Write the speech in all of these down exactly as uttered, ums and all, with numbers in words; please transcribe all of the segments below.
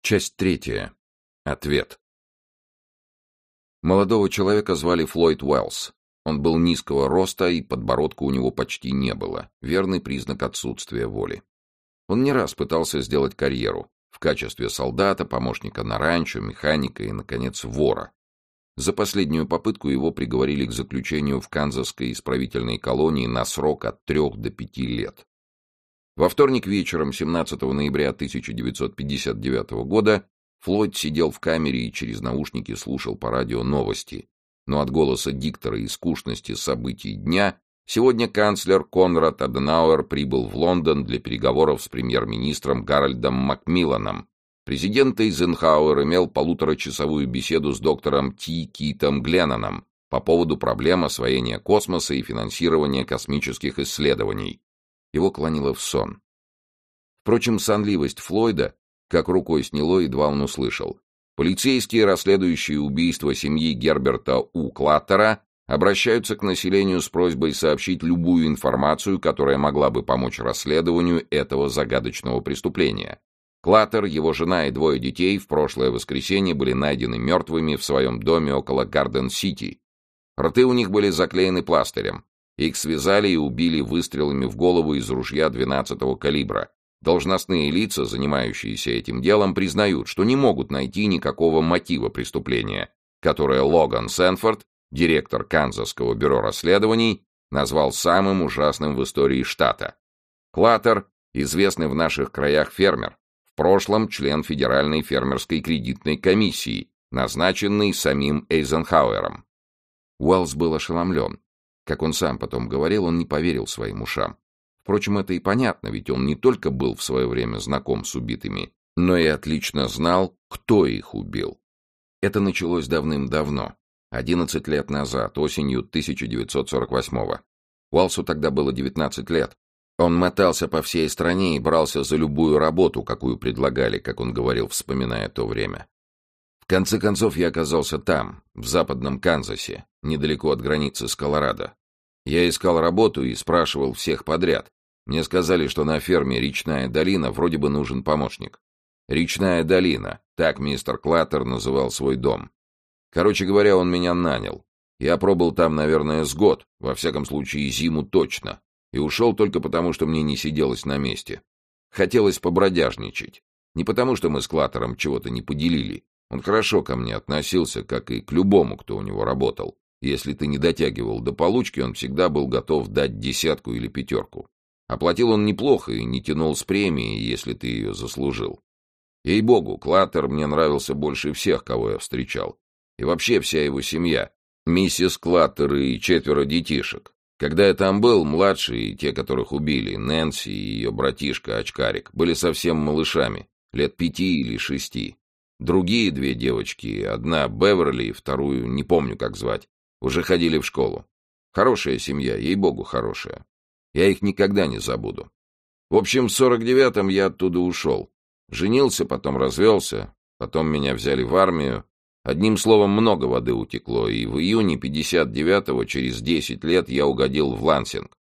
Часть третья. Ответ. Молодого человека звали Флойд Уэллс. Он был низкого роста, и подбородка у него почти не было, верный признак отсутствия воли. Он не раз пытался сделать карьеру в качестве солдата, помощника на ранчо, механика и, наконец, вора. За последнюю попытку его приговорили к заключению в канзасской исправительной колонии на срок от трех до пяти лет. Во вторник вечером семнадцатого ноября тысяча девятьсот пятьдесят девятого года Флойд сидел в камере и через наушники слушал по радио новости, но от голоса диктора и скучности событий дня сегодня канцлер Конрад Аденауэр прибыл в Лондон для переговоров с премьер-министром Гарольдом Макмилланом. Президент Эйзенхауэр имел полуторачасовую беседу с доктором Ти Китом Гленноном по поводу проблем освоения космоса и финансирования космических исследований. Его клонило в сон. Впрочем, сонливость Флойда как рукой сняло, едва он услышал. Полицейские, расследующие убийство семьи Герберта У. Клаттера, обращаются к населению с просьбой сообщить любую информацию, которая могла бы помочь расследованию этого загадочного преступления. Клаттер, его жена и двое детей в прошлое воскресенье были найдены мертвыми в своем доме около Гарден-Сити. Рты у них были заклеены пластырем. Их связали и убили выстрелами в голову из ружья двенадцатого калибра. Должностные лица, занимающиеся этим делом, признают, что не могут найти никакого мотива преступления, которое Логан Сэнфорд, директор Канзасского бюро расследований, назвал самым ужасным в истории штата. Клаттер, известный в наших краях фермер, в прошлом член Федеральной фермерской кредитной комиссии, назначенный самим Эйзенхауэром. Уэллс был ошеломлен. Как он сам потом говорил, он не поверил своим ушам. Впрочем, это и понятно, ведь он не только был в свое время знаком с убитыми, но и отлично знал, кто их убил. Это началось давным-давно, одиннадцать лет назад, осенью тысяча девятьсот сорок восьмого. Уэллсу тогда было девятнадцать лет. Он мотался по всей стране и брался за любую работу, какую предлагали, как он говорил, вспоминая то время. В конце концов, я оказался там, в западном Канзасе, недалеко от границы с Колорадо. Я искал работу и спрашивал всех подряд. Мне сказали, что на ферме «Речная долина» вроде бы нужен помощник. «Речная долина», так мистер Клаттер называл свой дом. Короче говоря, он меня нанял. Я пробыл там, наверное, с год, во всяком случае зиму точно, и ушел только потому, что мне не сиделось на месте. Хотелось побродяжничать. Не потому, что мы с Клаттером чего-то не поделили. Он хорошо ко мне относился, как и к любому, кто у него работал. Если ты не дотягивал до получки, он всегда был готов дать десятку или пятерку. Оплатил он неплохо и не тянул с премии, если ты ее заслужил. Ей-богу, Клаттер мне нравился больше всех, кого я встречал. И вообще вся его семья. Миссис Клаттер и четверо детишек. Когда я там был, младшие, те, которых убили, Нэнси и ее братишка-очкарик, были совсем малышами, лет пяти или шести. Другие две девочки, одна Беверли, вторую не помню, как звать, уже ходили в школу. Хорошая семья, ей-богу, хорошая. Я их никогда не забуду. В общем, в сорок девятом я оттуда ушел. Женился, потом развелся, потом меня взяли в армию. Одним словом, много воды утекло, и в июне пятьдесят девятого, через десять лет, я угодил в Лансинг.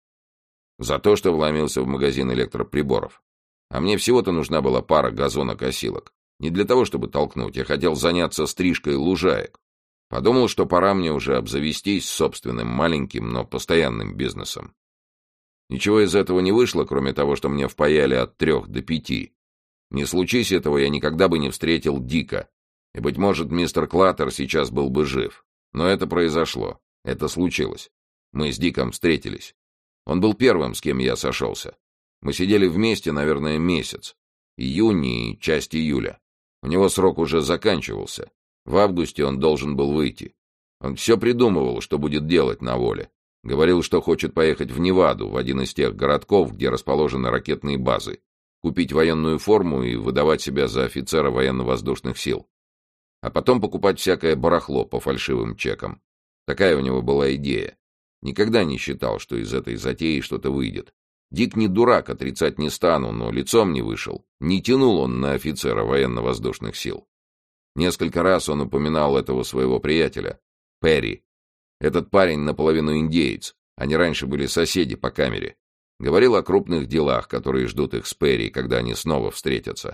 За то, что вломился в магазин электроприборов. А мне всего-то нужна была пара газонокосилок. Не для того, чтобы толкнуть, я хотел заняться стрижкой лужаек. Подумал, что пора мне уже обзавестись собственным маленьким, но постоянным бизнесом. Ничего из этого не вышло, кроме того, что мне впаяли от трех до пяти. Не случись этого, я никогда бы не встретил Дика. И, быть может, мистер Клаттер сейчас был бы жив. Но это произошло. Это случилось. Мы с Диком встретились. Он был первым, с кем я сошелся. Мы сидели вместе, наверное, месяц. Июнь и часть июля. У него срок уже заканчивался. В августе он должен был выйти. Он все придумывал, что будет делать на воле. Говорил, что хочет поехать в Неваду, в один из тех городков, где расположены ракетные базы, купить военную форму и выдавать себя за офицера военно-воздушных сил. А потом покупать всякое барахло по фальшивым чекам. Такая у него была идея. Никогда не считал, что из этой затеи что-то выйдет. Дик не дурак, отрицать не стану, но лицом не вышел. Не тянул он на офицера военно-воздушных сил. Несколько раз он упоминал этого своего приятеля, Перри. Этот парень наполовину индеец, они раньше были соседи по камере. Говорил о крупных делах, которые ждут их с Перри, когда они снова встретятся.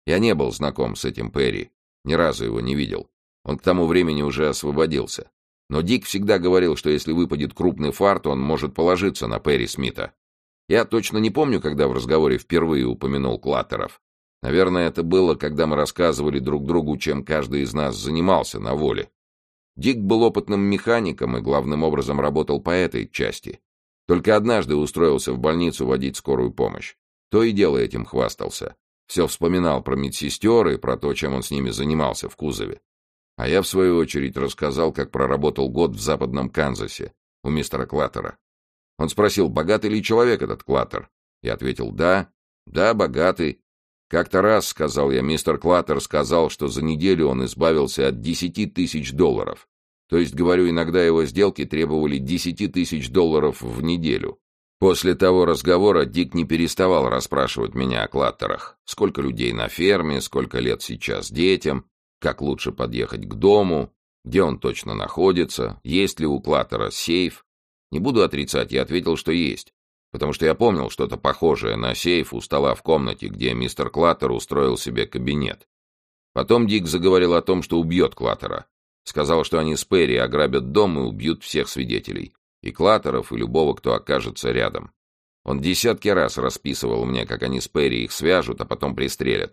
Я не был знаком с этим Перри, ни разу его не видел. Он к тому времени уже освободился. Но Дик всегда говорил, что если выпадет крупный фарт, он может положиться на Перри Смита. Я точно не помню, когда в разговоре впервые упомянул Клаттеров. Наверное, это было, когда мы рассказывали друг другу, чем каждый из нас занимался на воле. Дик был опытным механиком и главным образом работал по этой части. Только однажды устроился в больницу водить скорую помощь. То и дело этим хвастался. Все вспоминал про медсестер и про то, чем он с ними занимался в кузове. А я, в свою очередь, рассказал, как проработал год в западном Канзасе у мистера Клаттера. Он спросил, богатый ли человек этот Клаттер. Я ответил, да, да, богатый. Как-то раз, сказал я, мистер Клаттер сказал, что за неделю он избавился от десяти тысяч долларов. То есть, говорю, иногда его сделки требовали десяти тысяч долларов в неделю. После того разговора Дик не переставал расспрашивать меня о Клаттерах. Сколько людей на ферме, сколько лет сейчас детям, как лучше подъехать к дому, где он точно находится, есть ли у Клаттера сейф. Не буду отрицать, я ответил, что есть, потому что я помнил что-то похожее на сейф у стола в комнате, где мистер Клаттер устроил себе кабинет. Потом Дик заговорил о том, что убьет Клаттера. Сказал, что они с Перри ограбят дом и убьют всех свидетелей. И Клаттеров, и любого, кто окажется рядом. Он десятки раз расписывал мне, как они с Перри их свяжут, а потом пристрелят.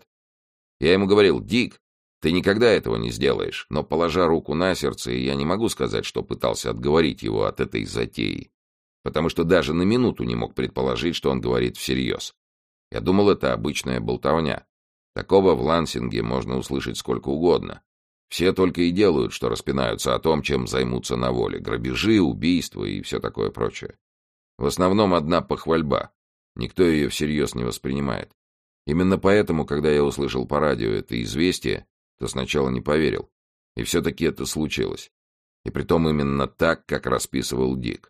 Я ему говорил, Дик, ты никогда этого не сделаешь, но, положа руку на сердце, я не могу сказать, что пытался отговорить его от этой затеи, потому что даже на минуту не мог предположить, что он говорит всерьез. Я думал, это обычная болтовня. Такого в Лансинге можно услышать сколько угодно. Все только и делают, что распинаются о том, чем займутся на воле. Грабежи, убийства и все такое прочее. В основном одна похвальба. Никто ее всерьез не воспринимает. Именно поэтому, когда я услышал по радио это известие, то сначала не поверил. И все-таки это случилось. И притом именно так, как расписывал Дик.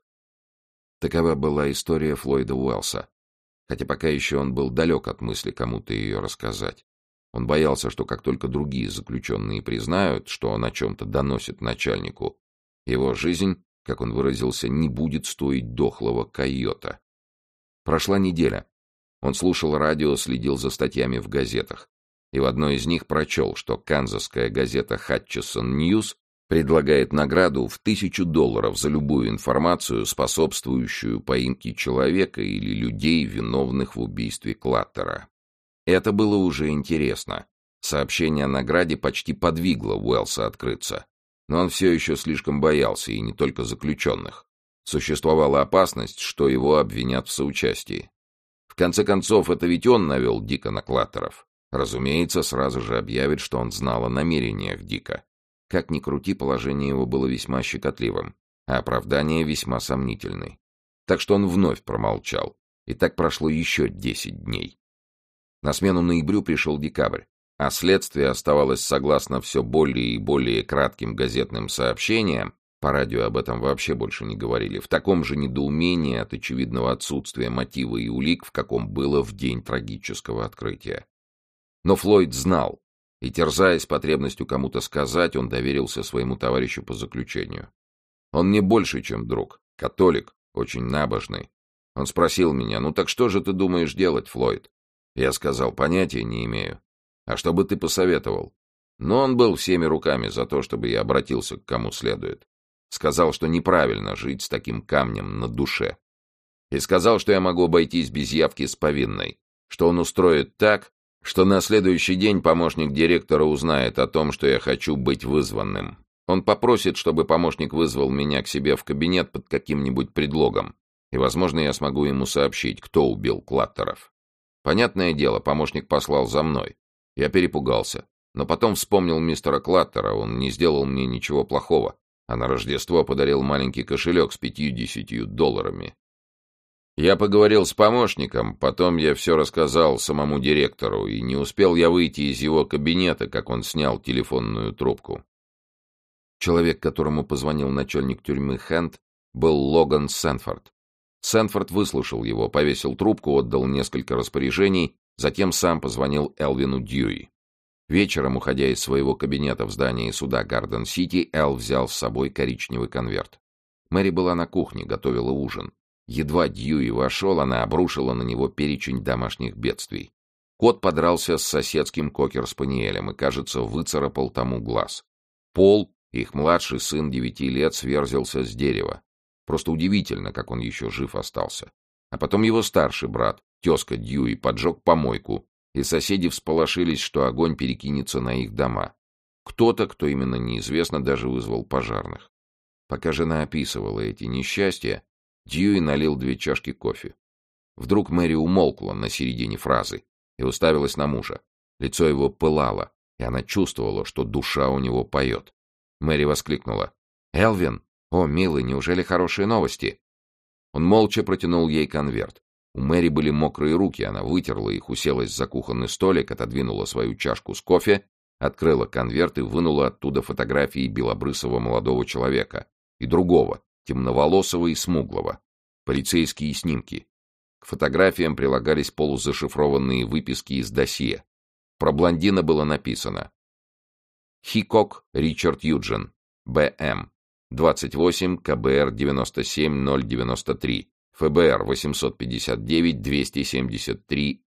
Такова была история Флойда Уэллса. Хотя пока еще он был далек от мысли кому-то ее рассказать. Он боялся, что как только другие заключенные признают, что он о чем-то доносит начальнику, его жизнь, как он выразился, не будет стоить дохлого койота. Прошла неделя. Он слушал радио, следил за статьями в газетах. И в одной из них прочел, что канзасская газета «Хатчесон Ньюс» предлагает награду в тысячу долларов за любую информацию, способствующую поимке человека или людей, виновных в убийстве Клаттера. Это было уже интересно. Сообщение о награде почти подвигло Уэллса открыться. Но он все еще слишком боялся, и не только заключенных. Существовала опасность, что его обвинят в соучастии. В конце концов, это ведь он навел Дика на Клаттеров. Разумеется, сразу же объявит, что он знал о намерениях Дика. Как ни крути, положение его было весьма щекотливым, а оправдание весьма сомнительное. Так что он вновь промолчал. И так прошло еще десять дней. На смену ноябрю пришел декабрь, а следствие оставалось, согласно все более и более кратким газетным сообщениям, по радио об этом вообще больше не говорили, в таком же недоумении от очевидного отсутствия мотива и улик, в каком было в день трагического открытия. Но Флойд знал, и, терзаясь потребностью кому-то сказать, он доверился своему товарищу по заключению. Он не больше, чем друг, католик, очень набожный. Он спросил меня, ну так что же ты думаешь делать, Флойд? Я сказал, понятия не имею. А что бы ты посоветовал? Но он был всеми руками за то, чтобы я обратился к кому следует. Сказал, что неправильно жить с таким камнем на душе. И сказал, что я могу обойтись без явки с повинной, что он устроит так, что на следующий день помощник директора узнает о том, что я хочу быть вызванным. Он попросит, чтобы помощник вызвал меня к себе в кабинет под каким-нибудь предлогом, и, возможно, я смогу ему сообщить, кто убил Клаттеров. Понятное дело, помощник послал за мной. Я перепугался, но потом вспомнил мистера Клаттера, он не сделал мне ничего плохого, а на Рождество подарил маленький кошелек с пятьюдесятью долларами. Я поговорил с помощником, потом я все рассказал самому директору, и не успел я выйти из его кабинета, как он снял телефонную трубку. Человек, которому позвонил начальник тюрьмы Хэнд, был Логан Сэнфорд. Сэнфорд выслушал его, повесил трубку, отдал несколько распоряжений, затем сам позвонил Элвину Дьюи. Вечером, уходя из своего кабинета в здании суда Гарден-Сити, Эл взял с собой коричневый конверт. Мэри была на кухне, готовила ужин. Едва Дьюи вошел, она обрушила на него перечень домашних бедствий. Кот подрался с соседским кокер-спаниелем и, кажется, выцарапал тому глаз. Пол, их младший сын девяти лет, сверзился с дерева. Просто удивительно, как он еще жив остался. А потом его старший брат, тезка Дьюи, поджег помойку, и соседи всполошились, что огонь перекинется на их дома. Кто-то, кто именно неизвестно, даже вызвал пожарных. Пока жена описывала эти несчастья, Дьюи налил две чашки кофе. Вдруг Мэри умолкла на середине фразы и уставилась на мужа. Лицо его пылало, и она чувствовала, что душа у него поет. Мэри воскликнула: «Элвин! О, милый, неужели хорошие новости?» Он молча протянул ей конверт. У Мэри были мокрые руки, она вытерла их, уселась за кухонный столик, отодвинула свою чашку с кофе, открыла конверт и вынула оттуда фотографии белобрысого молодого человека и другого, темноволосого и смуглого. Полицейские снимки. К фотографиям прилагались полузашифрованные выписки из досье. Про блондина было написано: Хикок Ричард Юджин, Б М, двадцать восемь, К Б Р девяносто семь ноль девяносто три, Ф Б Р восемьсот пятьдесят девять двести семьдесят три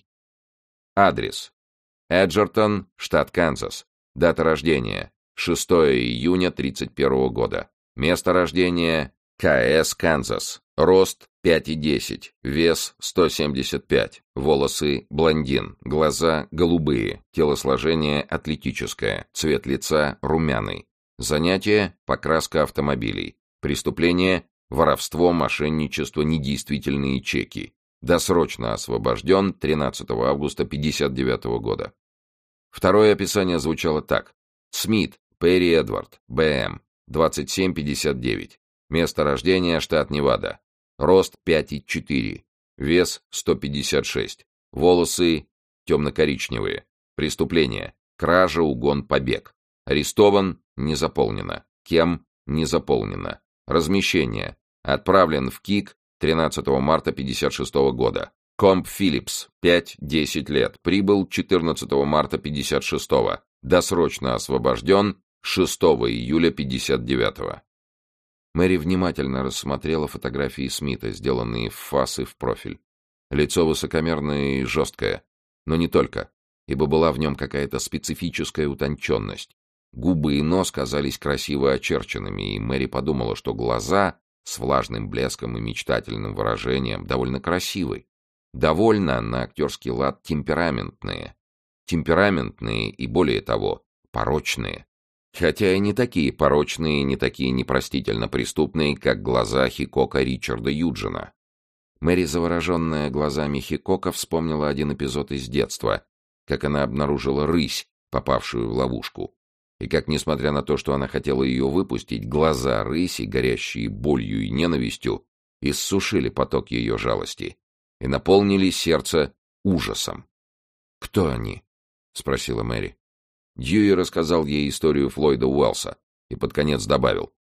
А. Адрес: Эджертон, штат Канзас. Дата рождения: шестого июня тридцать первого года. Место рождения: К С, Канзас. Рост пять и десять, вес сто семьдесят пять, волосы блондин, глаза голубые, телосложение атлетическое, цвет лица румяный. Занятие: покраска автомобилей. Преступление: воровство, мошенничество, недействительные чеки. Досрочно освобожден тринадцатого августа пятьдесят девятого года. Второе описание звучало так: Смит Перри Эдвард, Б М, двадцать семь пятьдесят девять. Место рождения: штат Невада. Рост пять и четыре, вес сто пятьдесят шесть, волосы темно-коричневые. Преступление: кража, угон, побег. Арестован, не заполнено. Кем? Не заполнено. Размещение: отправлен в КИК тринадцатого марта пятьдесят шестого года. Комп Филлипс, пять-десять лет. Прибыл четырнадцатого марта пятьдесят шестого. Досрочно освобожден шестого июля пятьдесят девятого. Мэри внимательно рассмотрела фотографии Смита, сделанные в фас и в профиль. Лицо высокомерное и жесткое, но не только, ибо была в нем какая-то специфическая утонченность. Губы и нос казались красиво очерченными, и Мэри подумала, что глаза с влажным блеском и мечтательным выражением довольно красивы. Довольно, на актерский лад, темпераментные. Темпераментные и, более того, порочные. Хотя и не такие порочные, не такие непростительно преступные, как глаза Хикока Ричарда Юджина. Мэри, завороженная глазами Хикока, вспомнила один эпизод из детства, как она обнаружила рысь, попавшую в ловушку. И как, несмотря на то, что она хотела ее выпустить, глаза рыси, горящие болью и ненавистью, иссушили поток ее жалости и наполнили сердце ужасом. «Кто они?» — спросила Мэри. Дьюи рассказал ей историю Флойда Уэллса и под конец добавил: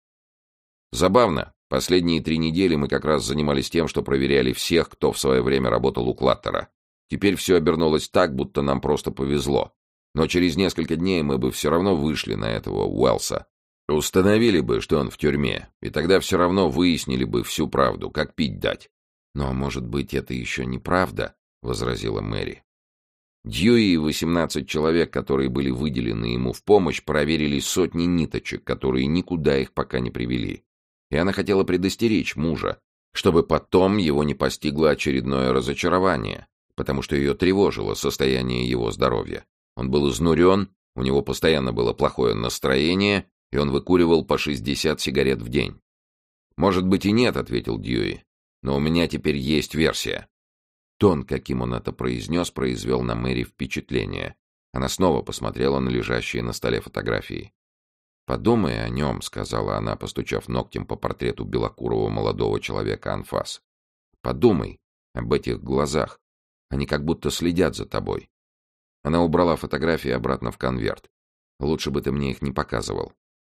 «Забавно, последние три недели мы как раз занимались тем, что проверяли всех, кто в свое время работал у Клаттера. Теперь все обернулось так, будто нам просто повезло. Но через несколько дней мы бы все равно вышли на этого Уэллса. Установили бы, что он в тюрьме, и тогда все равно выяснили бы всю правду, как пить дать». «Но, может быть, это еще неправда?» — возразила Мэри. Дьюи и восемнадцать человек, которые были выделены ему в помощь, проверили сотни ниточек, которые никуда их пока не привели. И она хотела предостеречь мужа, чтобы потом его не постигло очередное разочарование, потому что ее тревожило состояние его здоровья. Он был изнурен, у него постоянно было плохое настроение, и он выкуривал по шестьдесят сигарет в день. «Может быть и нет», — ответил Дьюи, — «но у меня теперь есть версия». Тон, каким он это произнес, произвел на Мэри впечатление. Она снова посмотрела на лежащие на столе фотографии. «Подумай о нем», — сказала она, постучав ногтем по портрету белокурого молодого человека анфас. «Подумай об этих глазах. Они как будто следят за тобой». Она убрала фотографии обратно в конверт. «Лучше бы ты мне их не показывал».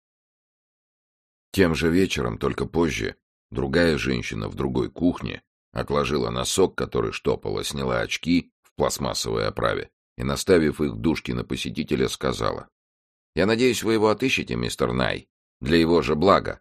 Тем же вечером, только позже, другая женщина в другой кухне отложила носок, который штопала, сняла очки в пластмассовой оправе и, наставив их дужки на посетителя, сказала: «Я надеюсь, вы его отыщете, мистер Най, для его же блага.